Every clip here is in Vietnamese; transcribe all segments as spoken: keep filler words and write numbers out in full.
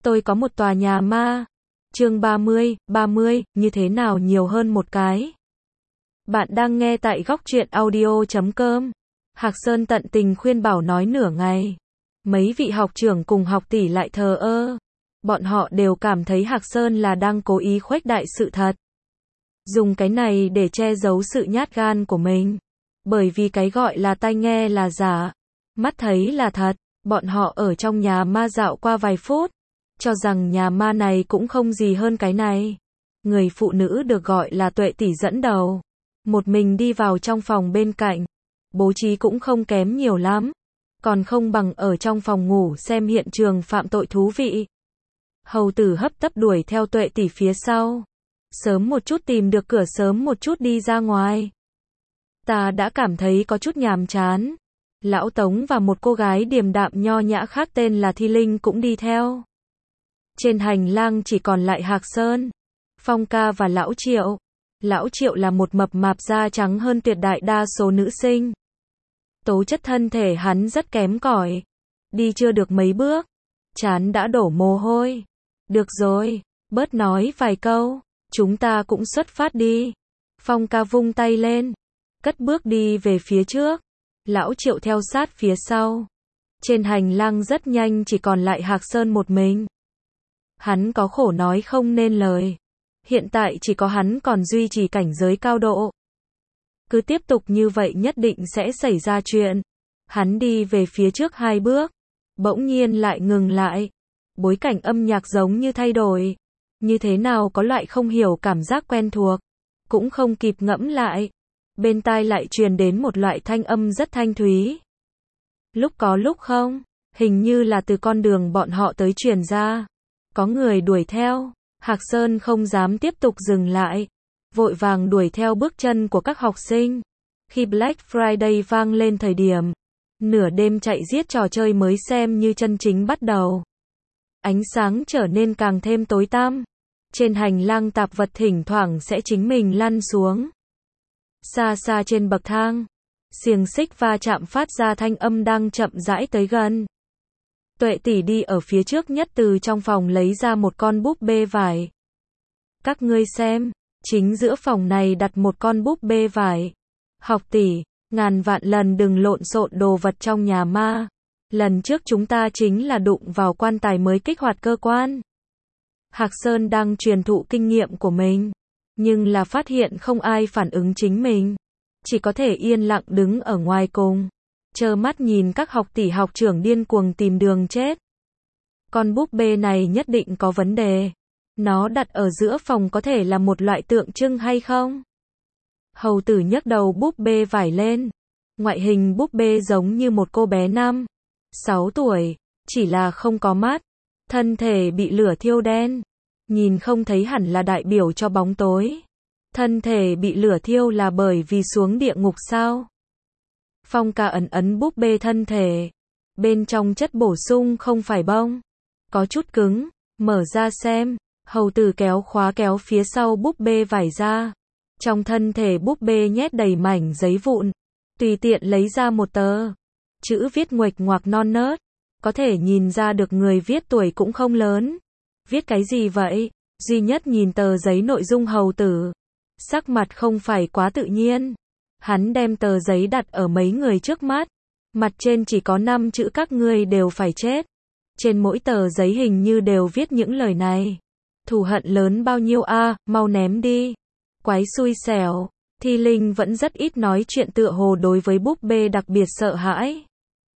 Tôi có một tòa nhà ma. Chương ba mươi, ba mươi, như thế nào nhiều hơn một cái. Bạn đang nghe tại góc truyện audio chấm com. Hạc Sơn tận tình khuyên bảo nói nửa ngày. Mấy vị học trưởng cùng học tỷ lại thờ ơ. Bọn họ đều cảm thấy Hạc Sơn là đang cố ý khuếch đại sự thật. Dùng cái này để che giấu sự nhát gan của mình. Bởi vì cái gọi là tai nghe là giả, mắt thấy là thật. Bọn họ ở trong nhà ma dạo qua vài phút, cho rằng nhà ma này cũng không gì hơn cái này. Người phụ nữ được gọi là Tuệ tỷ dẫn đầu. Một mình đi vào trong phòng bên cạnh. Bố trí cũng không kém nhiều lắm. Còn không bằng ở trong phòng ngủ xem hiện trường phạm tội thú vị. Hầu tử hấp tấp đuổi theo Tuệ tỷ phía sau. Sớm một chút tìm được cửa, sớm một chút đi ra ngoài. Ta đã cảm thấy có chút nhàm chán. Lão Tống và một cô gái điềm đạm nho nhã khác tên là Thi Linh cũng đi theo. Trên hành lang chỉ còn lại Hạc Sơn, Phong ca và Lão Triệu. Lão Triệu là một mập mạp da trắng hơn tuyệt đại đa số nữ sinh. Tố chất thân thể hắn rất kém cỏi. Đi chưa được mấy bước, trán đã đổ mồ hôi. Được rồi, bớt nói vài câu, chúng ta cũng xuất phát đi. Phong ca vung tay lên, cất bước đi về phía trước. Lão Triệu theo sát phía sau. Trên hành lang rất nhanh chỉ còn lại Hạc Sơn một mình. Hắn có khổ nói không nên lời. Hiện tại chỉ có hắn còn duy trì cảnh giới cao độ. Cứ tiếp tục như vậy nhất định sẽ xảy ra chuyện. Hắn đi về phía trước hai bước, bỗng nhiên lại ngừng lại. Bối cảnh âm nhạc giống như thay đổi. Như thế nào có loại không hiểu cảm giác quen thuộc. Cũng không kịp ngẫm lại. Bên tai lại truyền đến một loại thanh âm rất thanh thúy. Lúc có lúc không, hình như là từ con đường bọn họ tới truyền ra. Có người đuổi theo, Hạc Sơn không dám tiếp tục dừng lại. Vội vàng đuổi theo bước chân của các học sinh. Khi Black Friday vang lên thời điểm, nửa đêm chạy giết trò chơi mới xem như chân chính bắt đầu. Ánh sáng trở nên càng thêm tối tăm. Trên hành lang tạp vật thỉnh thoảng sẽ chính mình lăn xuống. Xa xa trên bậc thang, xiềng xích va chạm phát ra thanh âm đang chậm rãi tới gần. Tuệ tỷ đi ở phía trước nhất từ trong phòng lấy ra một con búp bê vải. Các ngươi xem, chính giữa phòng này đặt một con búp bê vải. Học tỷ, ngàn vạn lần đừng lộn xộn đồ vật trong nhà ma. Lần trước chúng ta chính là đụng vào quan tài mới kích hoạt cơ quan. Hạc Sơn đang truyền thụ kinh nghiệm của mình. Nhưng là phát hiện không ai phản ứng chính mình. Chỉ có thể yên lặng đứng ở ngoài cùng. Chờ mắt nhìn các học tỷ học trưởng điên cuồng tìm đường chết. Con búp bê này nhất định có vấn đề. Nó đặt ở giữa phòng có thể là một loại tượng trưng hay không? Hầu tử nhấc đầu búp bê vải lên. Ngoại hình búp bê giống như một cô bé năm, sáu tuổi. Chỉ là không có mắt. Thân thể bị lửa thiêu đen. Nhìn không thấy hẳn là đại biểu cho bóng tối. Thân thể bị lửa thiêu là bởi vì xuống địa ngục sao? Phong ca ấn ấn búp bê thân thể. Bên trong chất bổ sung không phải bông. Có chút cứng. Mở ra xem. Hầu tử kéo khóa kéo phía sau búp bê vải ra. Trong thân thể búp bê nhét đầy mảnh giấy vụn. Tùy tiện lấy ra một tờ. Chữ viết nguệch ngoạc non nớt. Có thể nhìn ra được người viết tuổi cũng không lớn. Viết cái gì vậy? Duy nhất nhìn tờ giấy nội dung hầu tử. Sắc mặt không phải quá tự nhiên. Hắn đem tờ giấy đặt ở mấy người trước mắt. Mặt trên chỉ có năm chữ các ngươi đều phải chết. Trên mỗi tờ giấy hình như đều viết những lời này. Thù hận lớn bao nhiêu a, à, mau ném đi. Quái xui xẻo. Thi Linh vẫn rất ít nói chuyện tựa hồ đối với búp bê đặc biệt sợ hãi.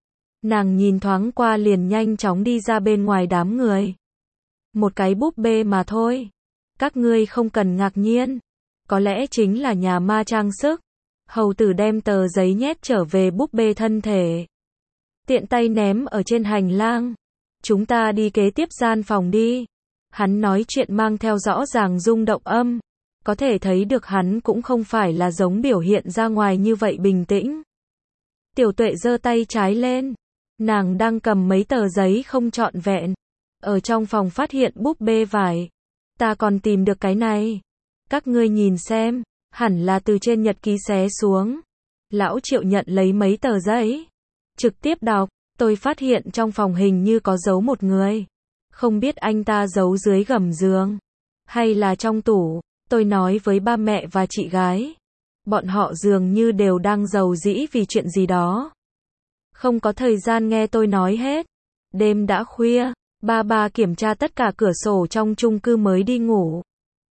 Nàng nhìn thoáng qua liền nhanh chóng đi ra bên ngoài đám người. Một cái búp bê mà thôi. Các ngươi không cần ngạc nhiên. Có lẽ chính là nhà ma trang sức. Hầu tử đem tờ giấy nhét trở về búp bê thân thể. Tiện tay ném ở trên hành lang. Chúng ta đi kế tiếp gian phòng đi. Hắn nói chuyện mang theo rõ ràng rung động âm. Có thể thấy được hắn cũng không phải là giống biểu hiện ra ngoài như vậy bình tĩnh. Tiểu Tuệ giơ tay trái lên. Nàng đang cầm mấy tờ giấy không trọn vẹn. Ở trong phòng phát hiện búp bê vải. Ta còn tìm được cái này. Các ngươi nhìn xem. Hẳn là từ trên nhật ký xé xuống. Lão Triệu nhận lấy mấy tờ giấy. Trực tiếp đọc. Tôi phát hiện trong phòng hình như có giấu một người. Không biết anh ta giấu dưới gầm giường, hay là trong tủ. Tôi nói với ba mẹ và chị gái. Bọn họ dường như đều đang rầu rĩ vì chuyện gì đó. Không có thời gian nghe tôi nói hết. Đêm đã khuya, ba ba kiểm tra tất cả cửa sổ trong chung cư mới đi ngủ.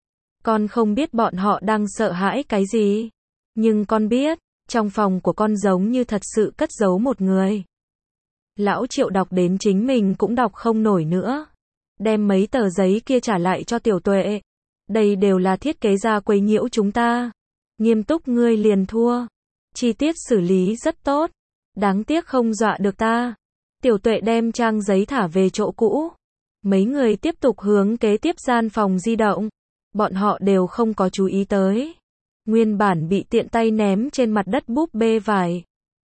Con không biết bọn họ đang sợ hãi cái gì. Nhưng con biết, trong phòng của con giống như thật sự cất giấu một người. Lão Triệu đọc đến chính mình cũng đọc không nổi nữa. Đem mấy tờ giấy kia trả lại cho Tiểu Tuệ. Đây đều là thiết kế ra quấy nhiễu chúng ta. Nghiêm túc ngươi liền thua. Chi tiết xử lý rất tốt. Đáng tiếc không dọa được ta. Tiểu Tuệ đem trang giấy thả về chỗ cũ. Mấy người tiếp tục hướng kế tiếp gian phòng di động. Bọn họ đều không có chú ý tới. Nguyên bản bị tiện tay ném trên mặt đất búp bê vải.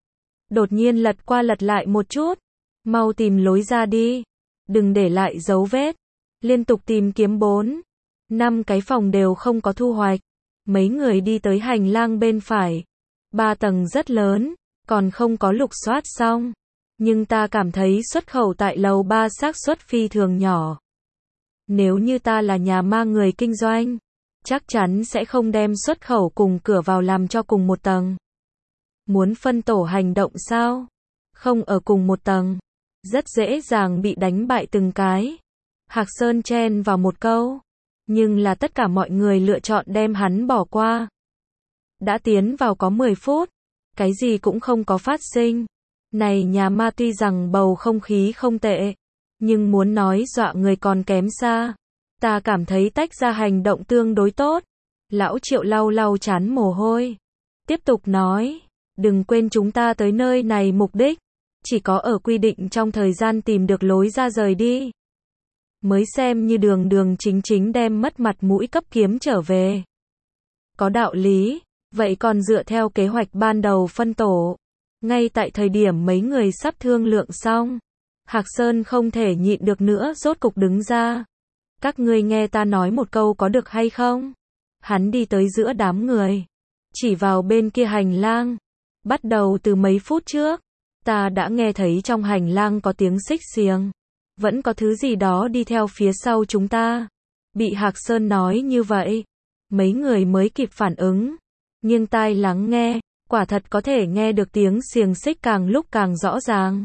Đột nhiên lật qua lật lại một chút. Mau tìm lối ra đi. Đừng để lại dấu vết. Liên tục tìm kiếm bốn, năm cái phòng đều không có thu hoạch. Mấy người đi tới hành lang bên phải. Ba tầng rất lớn, còn không có lục soát xong. Nhưng ta cảm thấy xuất khẩu tại lầu ba xác suất phi thường nhỏ. Nếu như ta là nhà ma người kinh doanh, chắc chắn sẽ không đem xuất khẩu cùng cửa vào làm cho cùng một tầng. Muốn phân tổ hành động sao? Không ở cùng một tầng. Rất dễ dàng bị đánh bại từng cái. Hạc Sơn chen vào một câu. Nhưng là tất cả mọi người lựa chọn đem hắn bỏ qua. Đã tiến vào có mười phút. Cái gì cũng không có phát sinh. Này nhà ma tuy rằng bầu không khí không tệ. Nhưng muốn nói dọa người còn kém xa. Ta cảm thấy tách ra hành động tương đối tốt. Lão Triệu lau lau chán mồ hôi. Tiếp tục nói. Đừng quên chúng ta tới nơi này mục đích. Chỉ có ở quy định trong thời gian tìm được lối ra rời đi. Mới xem như đường đường chính chính đem mất mặt mũi cấp kiếm trở về. Có đạo lý. Vậy còn dựa theo kế hoạch ban đầu phân tổ. Ngay tại thời điểm mấy người sắp thương lượng xong. Hạc Sơn không thể nhịn được nữa rốt cục đứng ra. Các ngươi nghe ta nói một câu có được hay không? Hắn đi tới giữa đám người. Chỉ vào bên kia hành lang. Bắt đầu từ mấy phút trước. Ta đã nghe thấy trong hành lang có tiếng xích xiềng. Vẫn có thứ gì đó đi theo phía sau chúng ta. Bị Hạc Sơn nói như vậy. Mấy người mới kịp phản ứng. Nghiêng tai lắng nghe. Quả thật có thể nghe được tiếng xiềng xích càng lúc càng rõ ràng.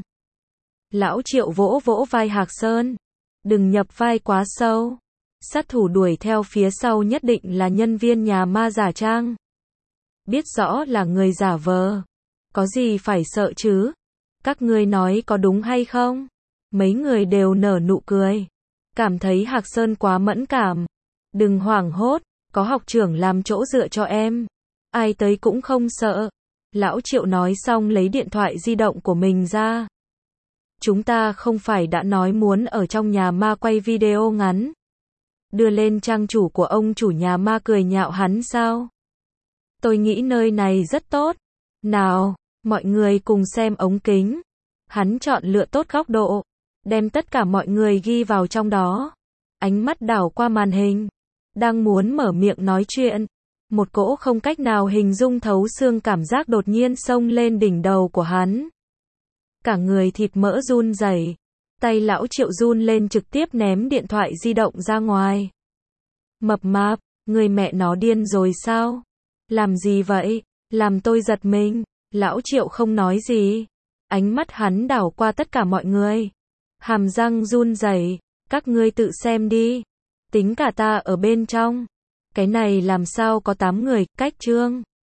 Lão Triệu vỗ vỗ vai Hạc Sơn. Đừng nhập vai quá sâu. Sát thủ đuổi theo phía sau nhất định là nhân viên nhà ma giả trang. Biết rõ là người giả vờ. Có gì phải sợ chứ? Các ngươi nói có đúng hay không? Mấy người đều nở nụ cười. Cảm thấy Hạc Sơn quá mẫn cảm. Đừng hoảng hốt. Có học trưởng làm chỗ dựa cho em. Ai tới cũng không sợ. Lão Triệu nói xong lấy điện thoại di động của mình ra. Chúng ta không phải đã nói muốn ở trong nhà ma quay video ngắn. Đưa lên trang chủ của ông chủ nhà ma cười nhạo hắn sao? Tôi nghĩ nơi này rất tốt. Nào, mọi người cùng xem ống kính. Hắn chọn lựa tốt góc độ. Đem tất cả mọi người ghi vào trong đó. Ánh mắt đảo qua màn hình. Đang muốn mở miệng nói chuyện. Một cỗ không cách nào hình dung thấu xương cảm giác đột nhiên xông lên đỉnh đầu của hắn. Cả người thịt mỡ run rẩy. Tay lão Triệu run lên trực tiếp ném điện thoại di động ra ngoài. Mập mạp, người mẹ nó điên rồi sao? Làm gì vậy? Làm tôi giật mình. Lão Triệu không nói gì. Ánh mắt hắn đảo qua tất cả mọi người. Hàm răng run rẩy. Các ngươi tự xem đi. Tính cả ta ở bên trong. Cái này làm sao có tám người, cách chương.